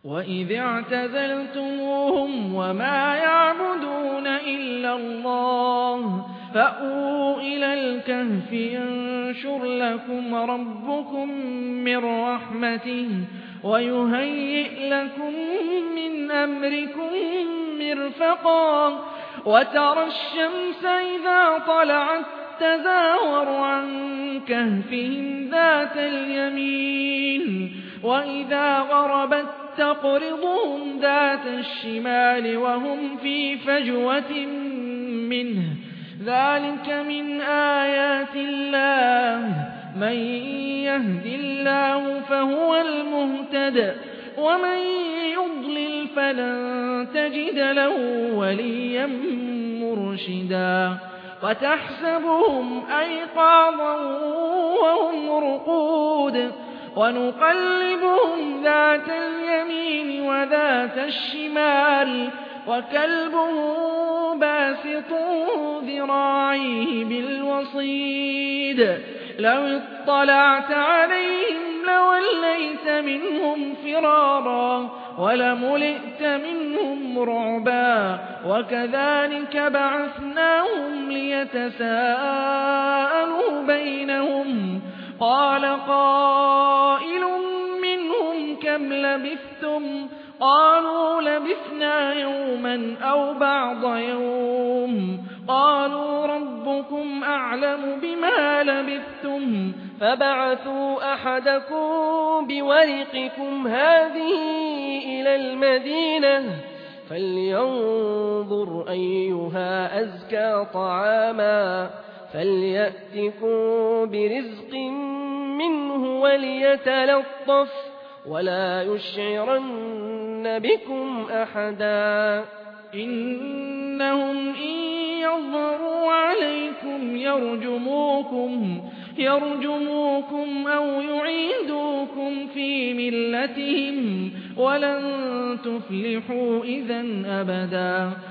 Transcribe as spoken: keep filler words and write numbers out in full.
وَإِذِ اعْتَزَلْتُمُوهُمْ وَمَا يَعْبُدُونَ إِلَّا اللَّهَ فَأْوُوا إِلَى الْكَهْفِ يَنشُرْ لَكُمْ رَبُّكُم مِّن رَّحْمَتِهِ وَيُهَيِّئْ لَكُم مِّنْ أَمْرِكُم مِّرْفَقًا وَتَرَى الشَّمْسَ إِذَا طَلَعَت تَّزَاوَرُ عَن كَهْفِهِمْ ذَاتَ الْيَمِينِ وَإِذَا غَرَبَت تَّقْرِضُهُمْ ذَاتَ الشِّمَالِ وَهُمْ فِي فَجْوَةٍ مِّنْهُ ۚ ذَٰلِكَ مِنْ آيَاتِ اللَّهِ ۚ مَن يَهْدِ اللَّهُ فَهُوَ الْمُهْتَدِ ۖ وَمَن يُضْلِلْ فَلَن تَجِدَ لَهُ وَلِيًّا مُّرْشِدًا وَتَحْسَبُهُمْ أَيْقَاظًا وَهُمْ رُقُودٌ وَنُقَلِّبُهُمْ ذَاتَ الْيَمِينِ وَذَاتَ الشِّمَالِ وَكَلْبُهُم بَاسِطٌ ذِرَاعَيْهِ بِالْوَصِيدِ لَوِ اطَّلَعْتَ عَلَيْهِمْ لَوَلَّيْتَ مِنْهُمْ فِرَارًا وَلَمُلِئْتَ مِنْهُمْ رُعْبًا وَكَذَٰلِكَ بَعَثْنَاهُمْ لِيَتَسَاءَلُوا بَيْنَهُمْ قَالَ قَائِلٌ مِّنْهُمْ كَمْ لَبِثْتُمْ ۖ قَالُوا لَبِثْنَا يَوْمًا أَوْ بَعْضَ يَوْمٍ قَالُوا رَبُّكُمْ أَعْلَمُ بِمَا لَبِثْتُمْ فَابْعَثُوا أَحَدَكُم بِوَرِقِكُمْ هَٰذِهِ إِلَى الْمَدِينَةِ فَلْيَنظُرْ أَيُّهَا أَزْكَىٰ طَعَامًا فَلْيَأْتِكُم بِرِزْقٍ مِّنْهُ وَلْيَتَلَطَّفْ وَلَا يُشْعِرَنَّ بِكُمْ أَحَدًا إِنَّهُمْ إِن يَظْهَرُوا عَلَيْكُمْ يَرْجُمُوكُمْ يَرْجُمُوكُمْ أَوْ يُعِيدُوكُمْ فِي مِلَّتِهِمْ وَلَن تُفْلِحُوا إِذًا أَبَدًا